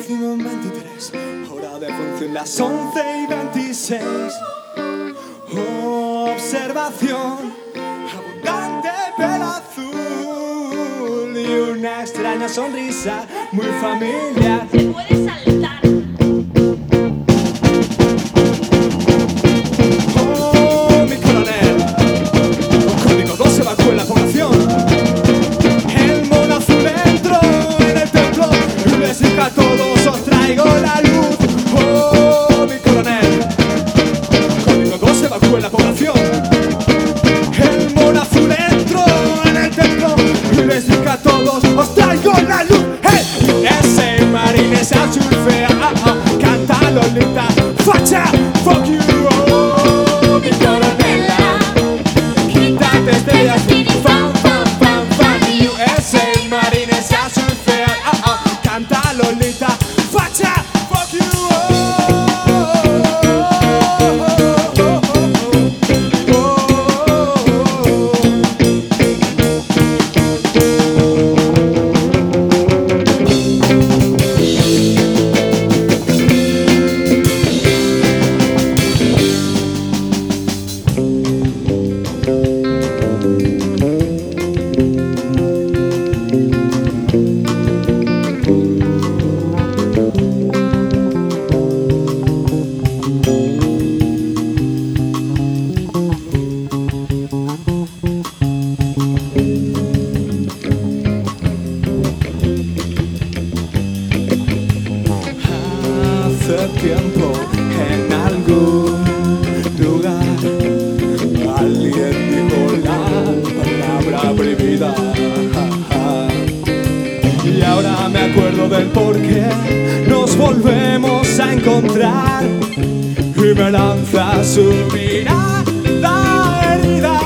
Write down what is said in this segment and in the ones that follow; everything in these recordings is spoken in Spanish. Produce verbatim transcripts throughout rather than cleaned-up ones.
Décimo veintitrés, hora de función las once y veintiséis. Observación, abundante pelo azul y una extraña sonrisa muy familiar. Se puede saltar. Oh, mi coronel, con código dos se evacuó en la población. El mono azul entró en el templo y les dijo a todos: os traigo la luz. Oh, mi coronel, código dos se evacuó en la población. El mono azul entró en el templo y les dijo a todos: os traigo la luz. Hey, ese marines azul fea, ah, ah, canta Lolita, facha, fuck you. Oh, mi coronela, quítate estrellas, fan, fan, fan, fan. U S A marines azul fea, ah, ah, canta Lolita, facha, fuck you. Hace tiempo, en algún lugar, alguien dijo la palabra prohibida. Y ahora me acuerdo del porqué nos volvemos a encontrar. Y me lanza su mirada herida.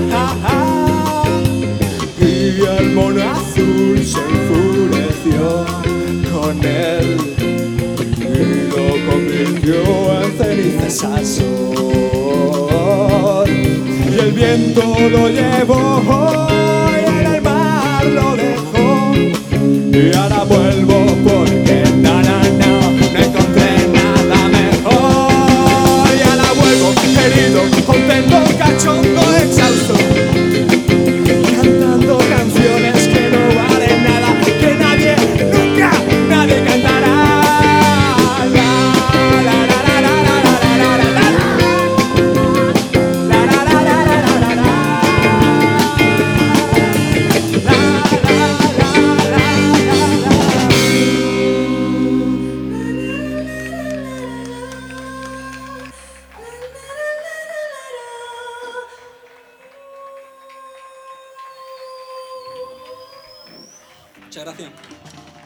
Y el mono azul se enfureció con él y lo convirtió en cenizas al sol. Y el viento lo llevó y en el mar lo dejó. Y ahora vuelvo porque na na na no encontré nada mejor. Y ahora vuelvo herido, contento, cachondo, exhausto, cantando canciones que no valen nada, que nadie, nunca, nadie cantará. Muchas gracias.